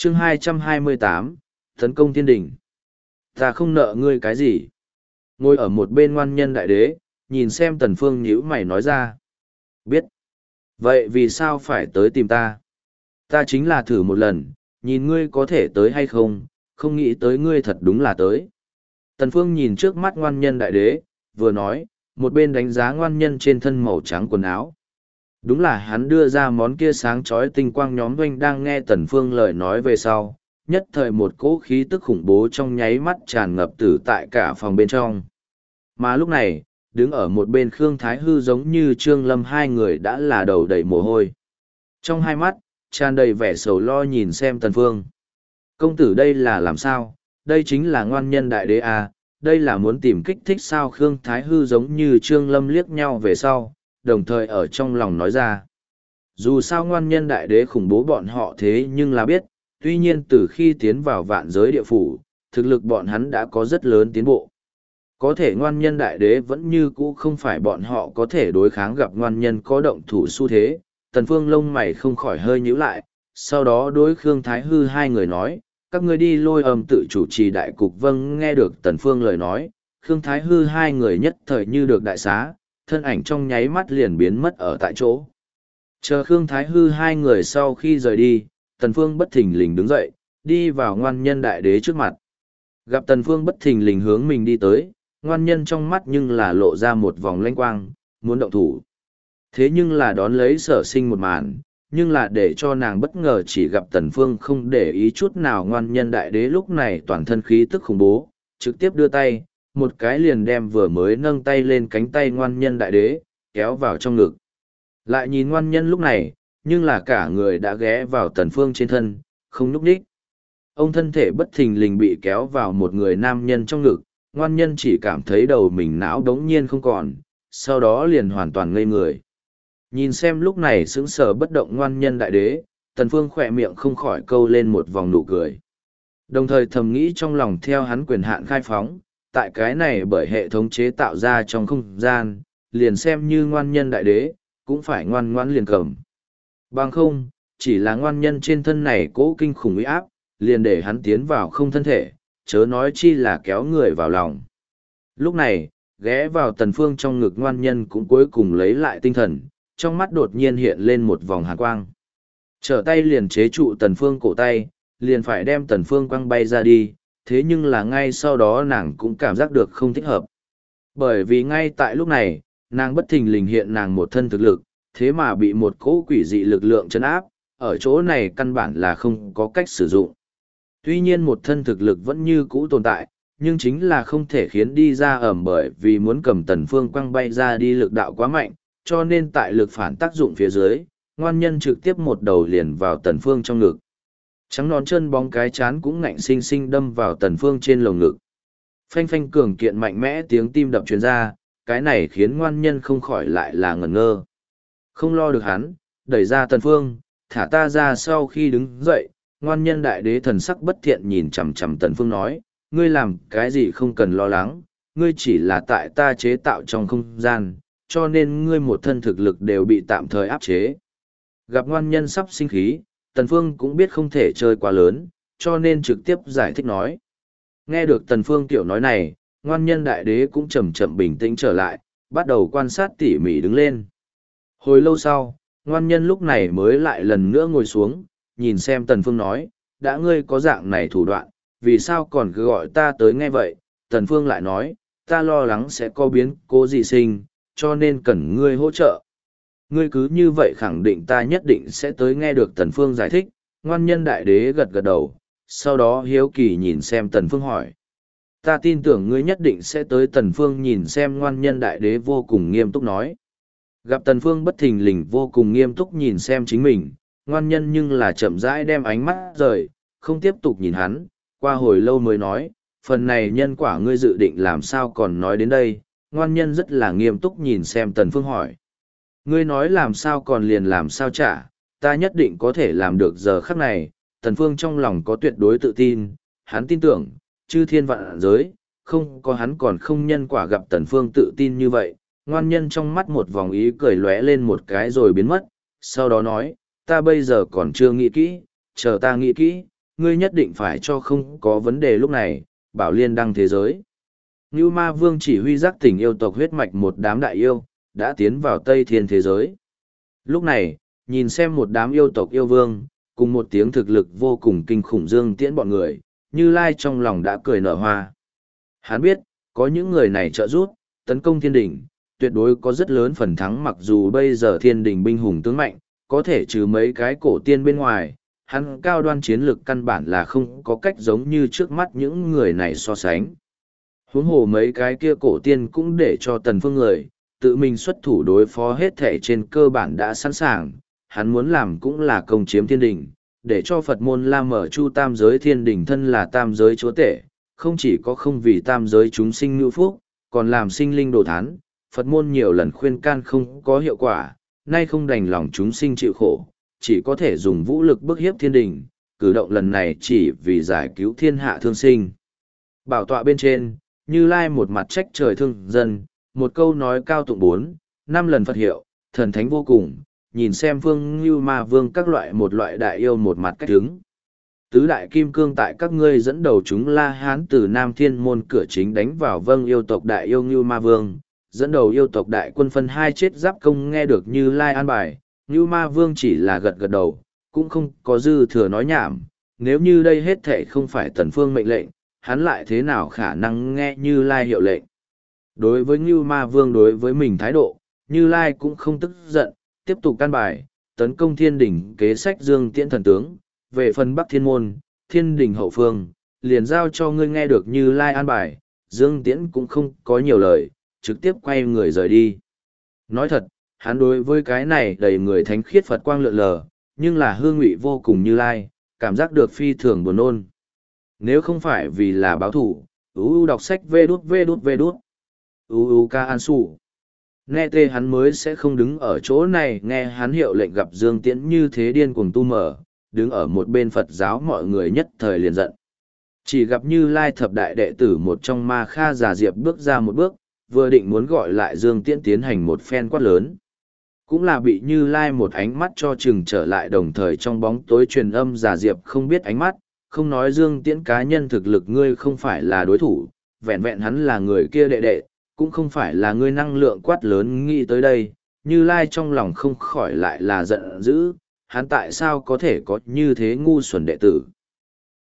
chương 228, tấn công thiên đình. Ta không nợ ngươi cái gì. Ngồi ở một bên ngoan nhân đại đế, nhìn xem Tần Phương nhíu mày nói ra. Biết. Vậy vì sao phải tới tìm ta? Ta chính là thử một lần, nhìn ngươi có thể tới hay không, không nghĩ tới ngươi thật đúng là tới. Tần Phương nhìn trước mắt ngoan nhân đại đế, vừa nói, một bên đánh giá ngoan nhân trên thân màu trắng quần áo. Đúng là hắn đưa ra món kia sáng chói tinh quang nhóm doanh đang nghe Tần Phương lời nói về sau, nhất thời một cỗ khí tức khủng bố trong nháy mắt tràn ngập tử tại cả phòng bên trong. Mà lúc này, đứng ở một bên Khương Thái Hư giống như Trương Lâm hai người đã là đầu đầy mồ hôi. Trong hai mắt, tràn đầy vẻ sầu lo nhìn xem Tần Phương. Công tử đây là làm sao? Đây chính là ngoan nhân đại đế à, đây là muốn tìm kích thích sao? Khương Thái Hư giống như Trương Lâm liếc nhau về sau, đồng thời ở trong lòng nói ra. Dù sao ngoan nhân đại đế khủng bố bọn họ thế nhưng là biết, tuy nhiên từ khi tiến vào vạn giới địa phủ, thực lực bọn hắn đã có rất lớn tiến bộ. Có thể ngoan nhân đại đế vẫn như cũ không phải bọn họ có thể đối kháng, gặp ngoan nhân có động thủ xu thế. Tần Phương lông mày không khỏi hơi nhíu lại, sau đó đối Khương Thái Hư hai người nói, các ngươi đi Lôi Âm tự chủ trì đại cục. Vâng, nghe được Tần Phương lời nói, Khương Thái Hư hai người nhất thời như được đại xá, thân ảnh trong nháy mắt liền biến mất ở tại chỗ. Chờ Khương Thái Hư hai người sau khi rời đi, Tần Phương bất thình lình đứng dậy, đi vào ngoan nhân đại đế trước mặt. Gặp Tần Phương bất thình lình hướng mình đi tới, ngoan nhân trong mắt nhưng là lộ ra một vòng lanh quang, muốn động thủ. Thế nhưng là đón lấy Sở Sinh một màn, nhưng là để cho nàng bất ngờ chỉ gặp Tần Phương không để ý chút nào. Ngoan nhân đại đế lúc này toàn thân khí tức khủng bố, trực tiếp đưa tay, một cái liền đem vừa mới nâng tay lên cánh tay ngoan nhân đại đế, kéo vào trong ngực. Lại nhìn ngoan nhân lúc này, nhưng là cả người đã ghé vào Tần Phương trên thân, không nhúc nhích. Ông thân thể bất thình lình bị kéo vào một người nam nhân trong ngực, ngoan nhân chỉ cảm thấy đầu mình não đống nhiên không còn, sau đó liền hoàn toàn ngây người. Nhìn xem lúc này sững sờ bất động ngoan nhân đại đế, Tần Phương khỏe miệng không khỏi câu lên một vòng nụ cười. Đồng thời thầm nghĩ trong lòng theo hắn quyền hạn khai phóng, tại cái này bởi hệ thống chế tạo ra trong không gian, liền xem như ngoan nhân đại đế, cũng phải ngoan ngoãn liền cầm. Bằng không, chỉ là ngoan nhân trên thân này cố kinh khủng uy áp, liền để hắn tiến vào không thân thể, chớ nói chi là kéo người vào lòng. Lúc này, ghé vào Tần Phương trong ngực ngoan nhân cũng cuối cùng lấy lại tinh thần, trong mắt đột nhiên hiện lên một vòng hàn quang. Trở tay liền chế trụ Tần Phương cổ tay, liền phải đem Tần Phương quăng bay ra đi, thế nhưng là ngay sau đó nàng cũng cảm giác được không thích hợp. Bởi vì ngay tại lúc này, nàng bất thình lình hiện nàng một thân thực lực, thế mà bị một cỗ quỷ dị lực lượng trấn áp, ở chỗ này căn bản là không có cách sử dụng. Tuy nhiên một thân thực lực vẫn như cũ tồn tại, nhưng chính là không thể khiến đi ra ẩm, bởi vì muốn cầm Tần Phương quăng bay ra đi lực đạo quá mạnh, cho nên tại lực phản tác dụng phía dưới, ngoan nhân trực tiếp một đầu liền vào Tần Phương trong ngực. Trắng nón chân bóng cái chán cũng ngạnh sinh sinh đâm vào Tần Phương trên lồng ngực. Phanh phanh cường kiện mạnh mẽ tiếng tim đập truyền ra, cái này khiến ngoan nhân không khỏi lại là ngẩn ngơ. Không lo được hắn, đẩy ra Tần Phương, thả ta ra. Sau khi đứng dậy, ngoan nhân đại đế thần sắc bất thiện nhìn chằm chằm Tần Phương nói, ngươi làm cái gì không cần lo lắng, ngươi chỉ là tại ta chế tạo trong không gian, cho nên ngươi một thân thực lực đều bị tạm thời áp chế. Gặp ngoan nhân sắp sinh khí, Tần Phương cũng biết không thể chơi quá lớn, cho nên trực tiếp giải thích nói. Nghe được Tần Phương tiểu nói này, ngoan nhân đại đế cũng chậm chậm bình tĩnh trở lại, bắt đầu quan sát tỉ mỉ đứng lên. Hồi lâu sau, ngoan nhân lúc này mới lại lần nữa ngồi xuống, nhìn xem Tần Phương nói, đã ngươi có dạng này thủ đoạn, vì sao còn cứ gọi ta tới nghe vậy? Tần Phương lại nói, ta lo lắng sẽ có biến cố gì sinh, cho nên cần ngươi hỗ trợ. Ngươi cứ như vậy khẳng định ta nhất định sẽ tới. Nghe được Tần Phương giải thích, ngoan nhân đại đế gật gật đầu, sau đó hiếu kỳ nhìn xem Tần Phương hỏi. Ta tin tưởng ngươi nhất định sẽ tới. Tần Phương nhìn xem ngoan nhân đại đế vô cùng nghiêm túc nói. Gặp Tần Phương bất thình lình vô cùng nghiêm túc nhìn xem chính mình, ngoan nhân nhưng là chậm rãi đem ánh mắt rời, không tiếp tục nhìn hắn, qua hồi lâu mới nói, phần này nhân quả ngươi dự định làm sao còn nói đến đây. Ngoan nhân rất là nghiêm túc nhìn xem Tần Phương hỏi. Ngươi nói làm sao còn liền làm sao trả, ta nhất định có thể làm được. Giờ khắc này, Tần Phương trong lòng có tuyệt đối tự tin, hắn tin tưởng, chư thiên vạn giới, không có hắn còn không nhân quả. Gặp Tần Phương tự tin như vậy, ngoan nhân trong mắt một vòng ý cười lóe lên một cái rồi biến mất, sau đó nói, ta bây giờ còn chưa nghĩ kỹ, chờ ta nghĩ kỹ, ngươi nhất định phải cho không có vấn đề lúc này, bảo liên đăng thế giới. Ngưu Ma Vương chỉ huy giác tỉnh yêu tộc huyết mạch một đám đại yêu, đã tiến vào Tây Thiên thế giới. Lúc này, nhìn xem một đám yêu tộc yêu vương, cùng một tiếng thực lực vô cùng kinh khủng Dương Tiễn bọn người, Như Lai trong lòng đã cười nở hoa. Hắn biết, có những người này trợ giúp, tấn công thiên đỉnh, tuyệt đối có rất lớn phần thắng mặc dù bây giờ thiên đỉnh binh hùng tướng mạnh, có thể trừ mấy cái cổ tiên bên ngoài, hắn cao đoan chiến lực căn bản là không có cách giống như trước mắt những người này so sánh. Huống hồ mấy cái kia cổ tiên cũng để cho Tần Phương người, tự mình xuất thủ đối phó hết thể trên cơ bản đã sẵn sàng, hắn muốn làm cũng là công chiếm thiên đỉnh, để cho Phật môn La Mở Chu tam giới thiên đỉnh thân là tam giới chúa tể, không chỉ có không vì tam giới chúng sinh ngữ phúc, còn làm sinh linh đồ thán, Phật môn nhiều lần khuyên can không có hiệu quả, nay không đành lòng chúng sinh chịu khổ, chỉ có thể dùng vũ lực bức hiếp thiên đình, cử động lần này chỉ vì giải cứu thiên hạ thương sinh. Bảo tọa bên trên, Như Lai một mặt trách trời thương dân, một câu nói cao tụng 4, 5 lần Phật hiệu, thần thánh vô cùng, nhìn xem Vương Ngưu Ma Vương các loại một loại đại yêu một mặt cách đứng. Tứ đại kim cương tại các ngươi dẫn đầu chúng La Hán từ Nam Thiên môn cửa chính đánh vào vâng yêu tộc đại yêu Ngưu Ma Vương, dẫn đầu yêu tộc đại quân phân hai chết giáp công nghe được Như Lai an bài, Ngưu Ma Vương chỉ là gật gật đầu, cũng không có dư thừa nói nhảm, nếu như đây hết thệ không phải Tần Phương mệnh lệnh, hắn lại thế nào khả năng nghe Như Lai hiệu lệnh. Đối với Ngưu Ma Vương đối với mình thái độ, Như Lai cũng không tức giận, tiếp tục can bài, tấn công thiên đỉnh kế sách Dương Tiễn thần tướng, về phần Bắc Thiên Môn, thiên đỉnh hậu phương, liền giao cho ngươi nghe được Như Lai an bài, Dương Tiễn cũng không có nhiều lời, trực tiếp quay người rời đi. Nói thật, hắn đối với cái này đầy người thánh khiết Phật quang lượn lờ, nhưng là hương vị vô cùng Như Lai, cảm giác được phi thường buồn nôn. Nếu không phải vì là báo thủ, đọc sách vê đút. Ca An Sủ. Nghe tê hắn mới sẽ không đứng ở chỗ này nghe hắn hiệu lệnh gặp Dương Tiễn như thế điên cuồng tu mở, đứng ở một bên Phật giáo mọi người nhất thời liền giận. Chỉ gặp Như Lai thập đại đệ tử một trong Ma Kha Già Diệp bước ra một bước, vừa định muốn gọi lại Dương Tiễn tiến hành một phen quát lớn. Cũng là bị Như Lai một ánh mắt cho chừng trở lại đồng thời trong bóng tối truyền âm Già Diệp không biết ánh mắt, không nói Dương Tiễn cá nhân thực lực ngươi không phải là đối thủ, vẹn vẹn hắn là người kia đệ đệ, cũng không phải là ngươi năng lượng quát lớn nghĩ tới đây, Như Lai trong lòng không khỏi lại là giận dữ, hắn tại sao có thể có như thế ngu xuẩn đệ tử.